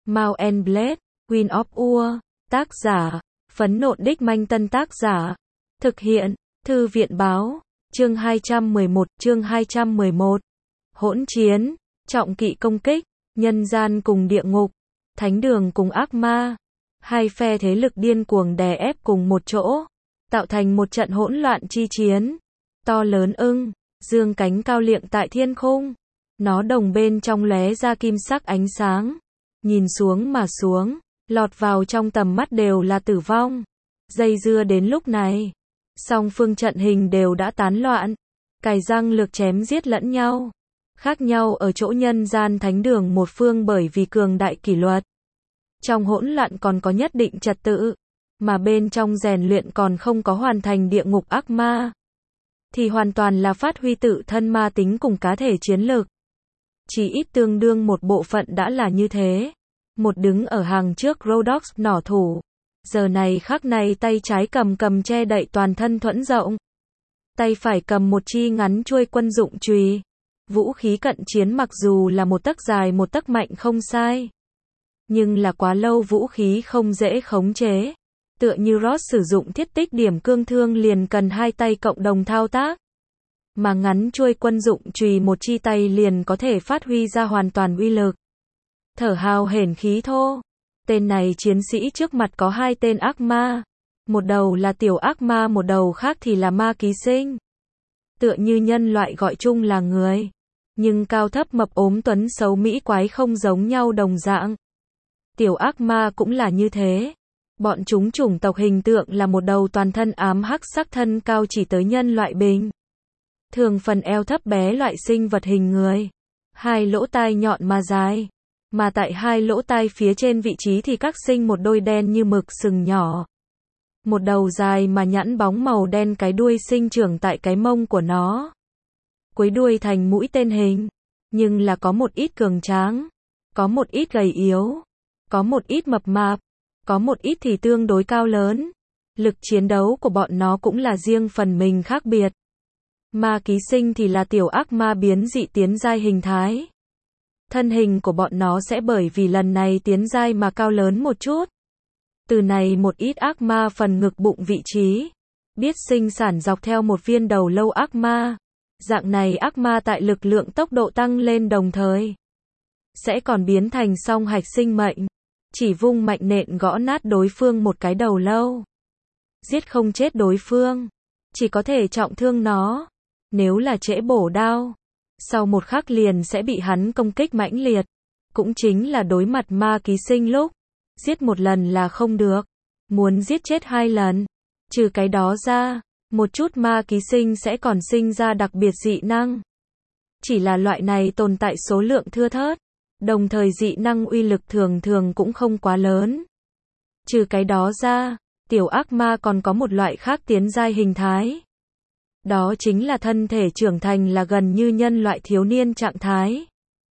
Mount and Blade, Queen of Ur, tác giả, Phấn Nộn Đích Manh Tân tác giả, thực hiện, Thư viện Báo, chương 211, chương 211. Hỗn chiến, trọng kỵ công kích, nhân gian cùng địa ngục, thánh đường cùng ác ma. Hai phe thế lực điên cuồng đè ép cùng một chỗ, tạo thành một trận hỗn loạn chi chiến. To lớn ưng, dương cánh cao liệng tại thiên khung. Nó đồng bên trong lóe ra kim sắc ánh sáng. Nhìn xuống mà xuống, lọt vào trong tầm mắt đều là tử vong. Dây dưa đến lúc này, song phương trận hình đều đã tán loạn, cài răng lược chém giết lẫn nhau. Khác nhau ở chỗ nhân gian thánh đường một phương bởi vì cường đại kỷ luật. Trong hỗn loạn còn có nhất định trật tự, mà bên trong rèn luyện còn không có hoàn thành địa ngục ác ma. Thì hoàn toàn là phát huy tự thân ma tính cùng cá thể chiến lược. Chỉ ít tương đương một bộ phận đã là như thế. Một đứng ở hàng trước Rhodox nỏ thủ. Giờ này khắc này tay trái cầm che đậy toàn thân thuẫn rộng. Tay phải cầm một chi ngắn chuôi quân dụng chùy. Vũ khí cận chiến mặc dù là một tấc dài một tấc mạnh không sai. Nhưng là quá lâu vũ khí không dễ khống chế. Tựa như Ross sử dụng thiết tích điểm cương thương liền cần hai tay cộng đồng thao tác. Mà ngắn chuôi quân dụng chùy một chi tay liền có thể phát huy ra hoàn toàn uy lực. Thở hào hển khí thô. Tên này chiến sĩ trước mặt có hai tên ác ma. Một đầu là tiểu ác ma, một đầu khác thì là ma ký sinh. Tựa như nhân loại gọi chung là người. Nhưng cao thấp mập ốm tuấn xấu mỹ quái không giống nhau đồng dạng. Tiểu ác ma cũng là như thế. Bọn chúng chủng tộc hình tượng là một đầu toàn thân ám hắc sắc thân cao chỉ tới nhân loại bình. Thường phần eo thấp bé loại sinh vật hình người. Hai lỗ tai nhọn mà dài. Mà tại hai lỗ tai phía trên vị trí thì các sinh một đôi đen như mực sừng nhỏ. Một đầu dài mà nhẵn bóng màu đen, cái đuôi sinh trưởng tại cái mông của nó. Cuối đuôi thành mũi tên hình. Nhưng là có một ít cường tráng. Có một ít gầy yếu. Có một ít mập mạp. Có một ít thì tương đối cao lớn. Lực chiến đấu của bọn nó cũng là riêng phần mình khác biệt. Ma ký sinh thì là tiểu ác ma biến dị tiến giai hình thái. Thân hình của bọn nó sẽ bởi vì lần này tiến giai mà cao lớn một chút. Từ này một ít ác ma phần ngực bụng vị trí. Biết sinh sản dọc theo một viên đầu lâu ác ma. Dạng này ác ma tại lực lượng tốc độ tăng lên đồng thời. Sẽ còn biến thành song hạch sinh mệnh. Chỉ vung mạnh nện gõ nát đối phương một cái đầu lâu. Giết không chết đối phương. Chỉ có thể trọng thương nó. Nếu là trễ bổ đao. Sau một khắc liền sẽ bị hắn công kích mãnh liệt. Cũng chính là đối mặt ma ký sinh lúc. Giết một lần là không được. Muốn giết chết hai lần. Trừ cái đó ra, một chút ma ký sinh sẽ còn sinh ra đặc biệt dị năng. Chỉ là loại này tồn tại số lượng thưa thớt. Đồng thời dị năng uy lực thường thường cũng không quá lớn. Trừ cái đó ra, tiểu ác ma còn có một loại khác tiến giai hình thái. Đó chính là thân thể trưởng thành là gần như nhân loại thiếu niên trạng thái.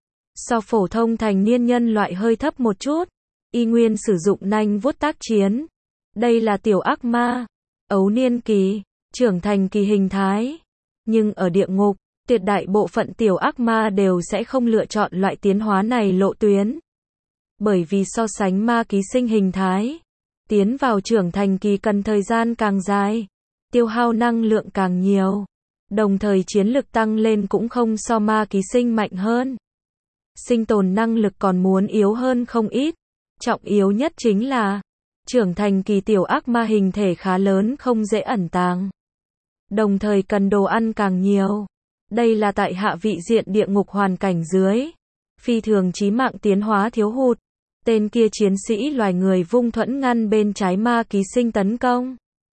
So phổ thông thành niên nhân loại hơi thấp một chút. Y nguyên sử dụng nanh vuốt tác chiến. Đây là tiểu ác ma. Ấu niên kỳ, trưởng thành kỳ hình thái. Nhưng ở địa ngục, tuyệt đại bộ phận tiểu ác ma đều sẽ không lựa chọn loại tiến hóa này lộ tuyến. Bởi vì so sánh ma ký sinh hình thái, tiến vào trưởng thành kỳ cần thời gian càng dài, tiêu hao năng lượng càng nhiều, đồng thời chiến lực tăng lên cũng không so ma ký sinh mạnh hơn. Sinh tồn năng lực còn muốn yếu hơn không ít. Trọng yếu nhất chính là, trưởng thành kỳ tiểu ác ma hình thể khá lớn không dễ ẩn tàng. Đồng thời cần đồ ăn càng nhiều. Đây là tại hạ vị diện địa ngục hoàn cảnh dưới. Phi thường chí mạng tiến hóa thiếu hụt. Tên kia chiến sĩ loài người vung thuẫn ngăn bên trái ma ký sinh tấn công.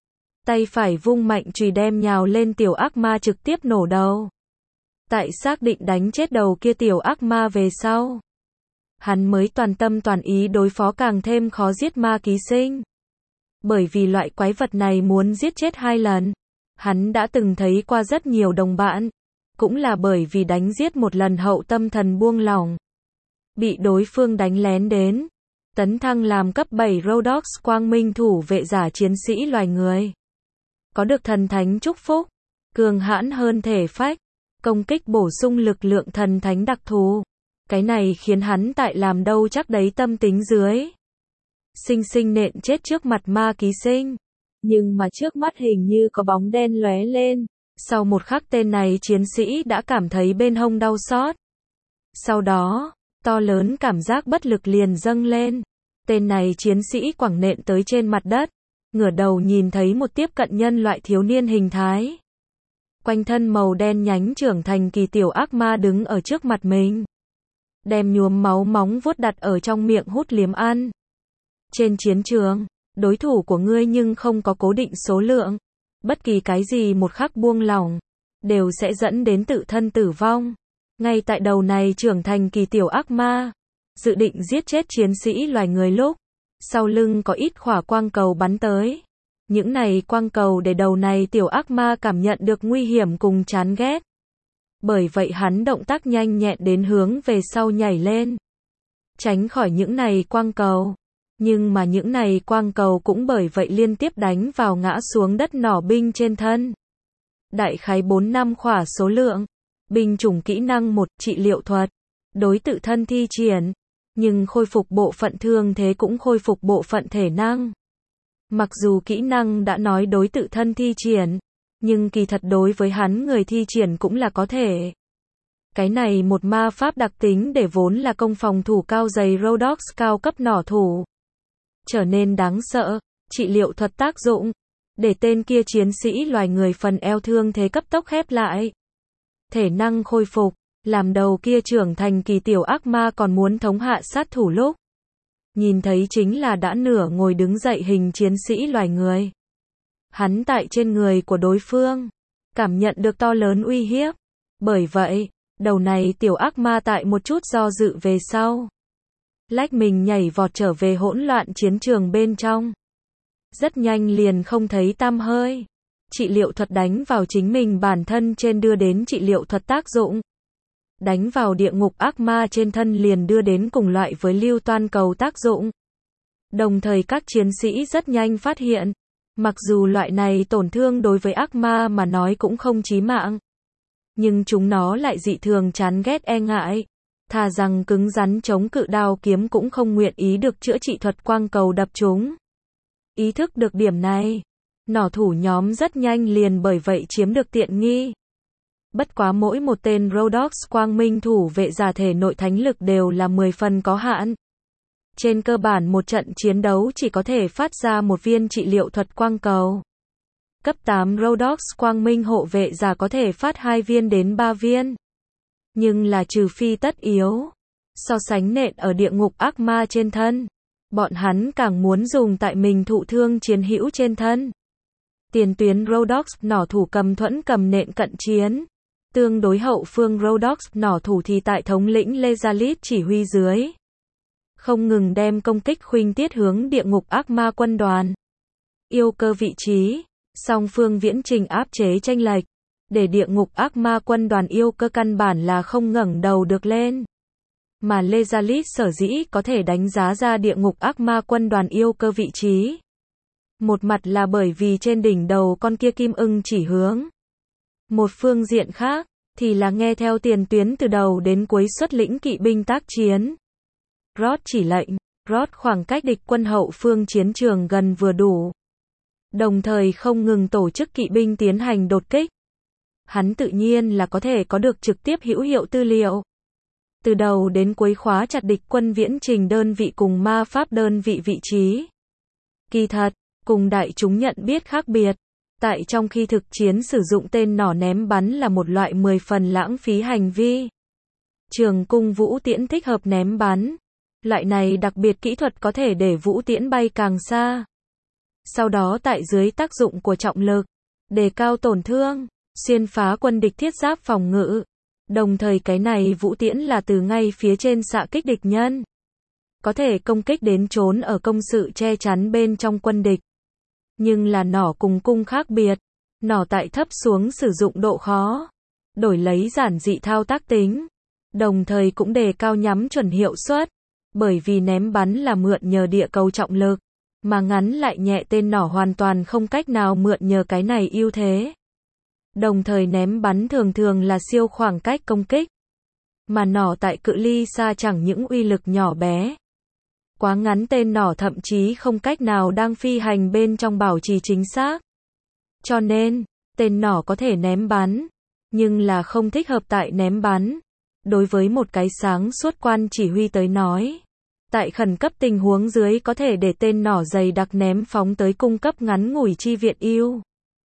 Tay phải vung mạnh chùy đem nhào lên tiểu ác ma trực tiếp nổ đầu. Tại xác định đánh chết đầu kia tiểu ác ma về sau. Hắn mới toàn tâm toàn ý đối phó càng thêm khó giết ma ký sinh. Bởi vì loại quái vật này muốn giết chết hai lần. Hắn đã từng thấy qua rất nhiều đồng bạn. Cũng là bởi vì đánh giết một lần hậu tâm thần buông lỏng. Bị đối phương đánh lén đến. Tấn thăng làm cấp 7 Rhodox quang minh thủ vệ giả chiến sĩ loài người. Có được thần thánh chúc phúc. Cường hãn hơn thể phách. Công kích bổ sung lực lượng thần thánh đặc thù. Cái này khiến hắn tại làm đâu chắc đấy tâm tính dưới. Sinh sinh nện chết trước mặt ma ký sinh. Nhưng mà trước mắt hình như có bóng đen lóe lên. Sau một khắc tên này chiến sĩ đã cảm thấy bên hông đau xót. Sau đó, to lớn cảm giác bất lực liền dâng lên. Tên này chiến sĩ quẳng nện tới trên mặt đất. Ngửa đầu nhìn thấy một tiếp cận nhân loại thiếu niên hình thái. Quanh thân màu đen nhánh trưởng thành kỳ tiểu ác ma đứng ở trước mặt mình. Đem nhuốm máu móng vuốt đặt ở trong miệng hút liếm ăn. Trên chiến trường, đối thủ của ngươi nhưng không có cố định số lượng. Bất kỳ cái gì một khắc buông lỏng, đều sẽ dẫn đến tự thân tử vong. Ngay tại đầu này trưởng thành kỳ tiểu ác ma, dự định giết chết chiến sĩ loài người lúc, sau lưng có ít khỏa quang cầu bắn tới. Những này quang cầu để đầu này tiểu ác ma cảm nhận được nguy hiểm cùng chán ghét. Bởi vậy hắn động tác nhanh nhẹn đến hướng về sau nhảy lên. Tránh khỏi những này quang cầu. Nhưng mà những này quang cầu cũng bởi vậy liên tiếp đánh vào ngã xuống đất nỏ binh trên thân. Đại khái 4-5 khỏa số lượng. Binh chủng kỹ năng 1 trị liệu thuật. Đối tự thân thi triển. Nhưng khôi phục bộ phận thương thế cũng khôi phục bộ phận thể năng. Mặc dù kỹ năng đã nói đối tự thân thi triển. Nhưng kỳ thật đối với hắn người thi triển cũng là có thể. Cái này một ma pháp đặc tính để vốn là công phòng thủ cao dày Rhodox cao cấp nỏ thủ. Trở nên đáng sợ, trị liệu thuật tác dụng. Để tên kia chiến sĩ loài người phần eo thương thế cấp tốc khép lại. Thể năng khôi phục, làm đầu kia trưởng thành kỳ tiểu ác ma còn muốn thống hạ sát thủ lúc. Nhìn thấy chính là đã nửa ngồi đứng dậy hình chiến sĩ loài người. Hắn tại trên người của đối phương, cảm nhận được to lớn uy hiếp. Bởi vậy, đầu này tiểu ác ma tại một chút do dự về sau. Lách mình nhảy vọt trở về hỗn loạn chiến trường bên trong. Rất nhanh liền không thấy tăm hơi. Trị liệu thuật đánh vào chính mình bản thân trên đưa đến trị liệu thuật tác dụng. Đánh vào địa ngục ác ma trên thân liền đưa đến cùng loại với lưu toan cầu tác dụng. Đồng thời các chiến sĩ rất nhanh phát hiện. Mặc dù loại này tổn thương đối với ác ma mà nói cũng không chí mạng. Nhưng chúng nó lại dị thường chán ghét e ngại. Thà rằng cứng rắn chống cự đao kiếm cũng không nguyện ý được chữa trị thuật quang cầu đập chúng. Ý thức được điểm này, nỏ thủ nhóm rất nhanh liền bởi vậy chiếm được tiện nghi. Bất quá mỗi một tên Rhodox quang minh thủ vệ giả thể nội thánh lực đều là 10 phần có hạn. Trên cơ bản một trận chiến đấu chỉ có thể phát ra một viên trị liệu thuật quang cầu. Cấp 8 Rhodox quang minh hộ vệ giả có thể phát 2 viên đến 3 viên. Nhưng là trừ phi tất yếu. So sánh nện ở địa ngục ác ma trên thân. Bọn hắn càng muốn dùng tại mình thụ thương chiến hữu trên thân. Tiền tuyến Rhodox nỏ thủ cầm thuẫn cầm nện cận chiến. Tương đối hậu phương Rhodox nỏ thủ thì tại thống lĩnh Lezalit chỉ huy dưới. Không ngừng đem công kích khuynh tiết hướng địa ngục ác ma quân đoàn. Yêu cơ vị trí. Song phương viễn trình áp chế chênh lệch. Để địa ngục ác ma quân đoàn yêu cơ căn bản là không ngẩng đầu được lên. Mà Lezalit sở dĩ có thể đánh giá ra địa ngục ác ma quân đoàn yêu cơ vị trí. Một mặt là bởi vì trên đỉnh đầu con kia kim ưng chỉ hướng. Một phương diện khác, thì là nghe theo tiền tuyến từ đầu đến cuối xuất lĩnh kỵ binh tác chiến. Rod chỉ lệnh, Rod khoảng cách địch quân hậu phương chiến trường gần vừa đủ. Đồng thời không ngừng tổ chức kỵ binh tiến hành đột kích. Hắn tự nhiên là có thể có được trực tiếp hữu hiệu tư liệu. Từ đầu đến cuối khóa chặt địch quân viễn trình đơn vị cùng ma pháp đơn vị vị trí. Kỳ thật, cùng đại chúng nhận biết khác biệt. Tại trong khi thực chiến sử dụng tên nỏ ném bắn là một loại 10 phần lãng phí hành vi. Trường cung vũ tiễn thích hợp ném bắn. Loại này đặc biệt kỹ thuật có thể để vũ tiễn bay càng xa. Sau đó tại dưới tác dụng của trọng lực, đề cao tổn thương, xuyên phá quân địch thiết giáp phòng ngự. Đồng thời cái này vũ tiễn là từ ngay phía trên xạ kích địch nhân. Có thể công kích đến trốn ở công sự che chắn bên trong quân địch. Nhưng là nỏ cùng cung khác biệt. Nỏ tại thấp xuống sử dụng độ khó. Đổi lấy giản dị thao tác tính. Đồng thời cũng đề cao nhắm chuẩn hiệu suất. Bởi vì ném bắn là mượn nhờ địa cầu trọng lực. Mà ngắn lại nhẹ tên nỏ hoàn toàn không cách nào mượn nhờ cái này ưu thế. Đồng thời ném bắn thường thường là siêu khoảng cách công kích. mà nỏ tại cự ly xa chẳng những uy lực nhỏ bé. Quá ngắn tên nỏ thậm chí không cách nào đang phi hành bên trong bảo trì chính xác. Cho nên, tên nỏ có thể ném bắn, nhưng là không thích hợp tại ném bắn. Đối với một cái sáng suốt quan chỉ huy tới nói, tại khẩn cấp tình huống dưới có thể để tên nỏ dày đặc ném phóng tới cung cấp ngắn ngủi chi viện ưu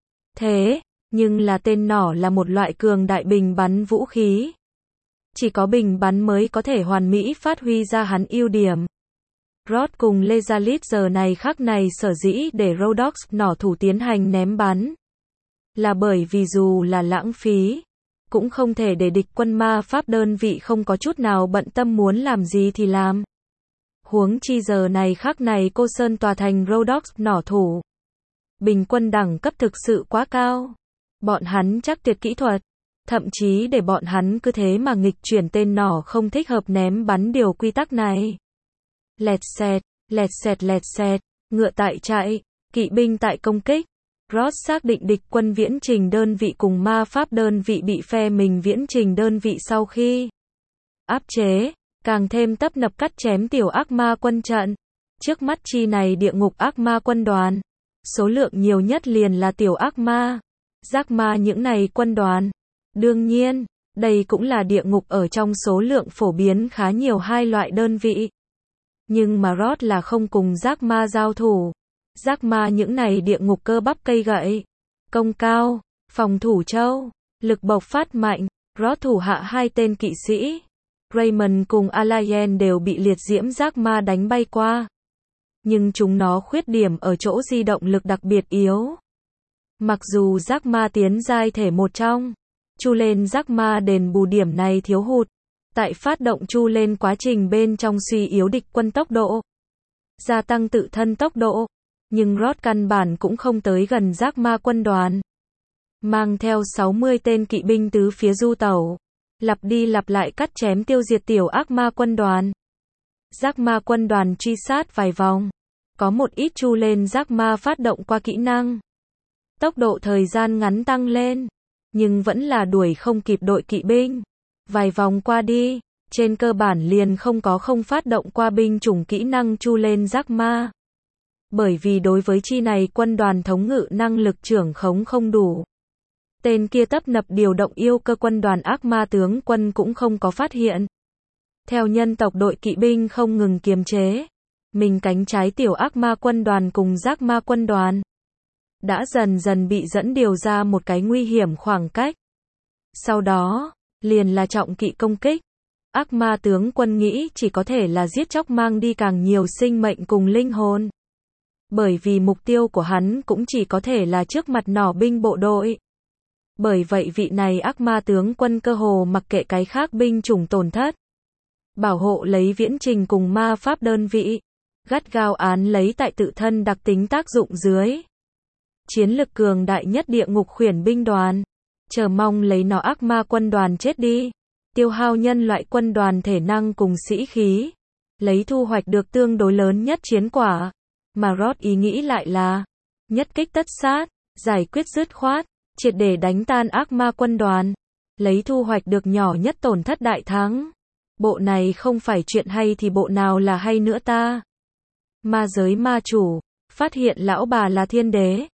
thế, nhưng là tên nỏ là một loại cường đại bình bắn vũ khí. Chỉ có bình bắn mới có thể hoàn mỹ phát huy ra hắn ưu điểm. Ross cùng Lezalit giờ này khắc này sở dĩ để Rhodox nỏ thủ tiến hành ném bắn, là bởi vì dù là lãng phí, cũng không thể để địch quân ma pháp đơn vị không có chút nào bận tâm muốn làm gì thì làm. Huống chi giờ này khắc này cô Sơn tòa thành Rhodox nỏ thủ. Bình quân đẳng cấp thực sự quá cao. Bọn hắn chắc tuyệt kỹ thuật. Thậm chí để bọn hắn cứ thế mà nghịch chuyển tên nỏ không thích hợp ném bắn điều quy tắc này. Lẹt xẹt, lẹt xẹt lẹt xẹt, ngựa tại chạy, kỵ binh tại công kích. Ross xác định địch quân viễn trình đơn vị cùng ma pháp đơn vị bị phe mình viễn trình đơn vị sau khi áp chế, càng thêm tấp nập cắt chém tiểu ác ma quân trận. Trước mắt chi này địa ngục ác ma quân đoàn, số lượng nhiều nhất liền là tiểu ác ma, giác ma những này quân đoàn. Đương nhiên, đây cũng là địa ngục ở trong số lượng phổ biến khá nhiều hai loại đơn vị. Nhưng mà Ross là không cùng giác ma giao thủ. Giác ma những này địa ngục cơ bắp cây gậy, công cao, phòng thủ châu, lực bộc phát mạnh. Ross thủ hạ hai tên kỵ sĩ, Raymond cùng Alayen đều bị liệt diễm giác ma đánh bay qua. Nhưng chúng nó khuyết điểm ở chỗ di động lực đặc biệt yếu. Mặc dù giác ma tiến giai thể một trong, chu lên giác ma đền bù điểm này thiếu hụt. Tại phát động chu lên quá trình bên trong suy yếu địch quân tốc độ, gia tăng tự thân tốc độ. Nhưng Ross căn bản cũng không tới gần giác ma quân đoàn. Mang theo 60 tên kỵ binh tứ phía du tẩu, lặp đi lặp lại cắt chém tiêu diệt tiểu ác ma quân đoàn. Giác ma quân đoàn truy sát vài vòng, có một ít chu lên giác ma phát động qua kỹ năng. Tốc độ thời gian ngắn tăng lên, nhưng vẫn là đuổi không kịp đội kỵ binh. Vài vòng qua đi, trên cơ bản liền không phát động qua binh chủng kỹ năng chu lên giác ma. Bởi vì đối với chi này quân đoàn thống ngự năng lực trưởng khống không đủ. Tên kia tấp nập điều động yêu cơ quân đoàn ác ma tướng quân cũng không có phát hiện. Theo nhân tộc đội kỵ binh không ngừng kiềm chế, mình cánh trái tiểu ác ma quân đoàn cùng giác ma quân đoàn đã dần dần bị dẫn điều ra một cái nguy hiểm khoảng cách. Sau đó, liền là trọng kỵ công kích. Ác ma tướng quân nghĩ chỉ có thể là giết chóc mang đi càng nhiều sinh mệnh cùng linh hồn. Bởi vì mục tiêu của hắn cũng chỉ có thể là trước mặt nỏ binh bộ đội. Bởi vậy vị này ác ma tướng quân cơ hồ mặc kệ cái khác binh chủng tổn thất. Bảo hộ lấy viễn trình cùng ma pháp đơn vị. Gắt gao án lấy tại tự thân đặc tính tác dụng dưới. Chiến lực cường đại nhất địa ngục khuyển binh đoàn. Chờ mong lấy nó ác ma quân đoàn chết đi. Tiêu hao nhân loại quân đoàn thể năng cùng sĩ khí. Lấy thu hoạch được tương đối lớn nhất chiến quả. Mà Ross ý nghĩ lại là nhất kích tất sát, giải quyết dứt khoát, triệt để đánh tan ác ma quân đoàn, lấy thu hoạch được nhỏ nhất tổn thất đại thắng. Bộ này không phải chuyện hay thì bộ nào là hay nữa ta? Ma giới ma chủ, phát hiện lão bà là thiên đế,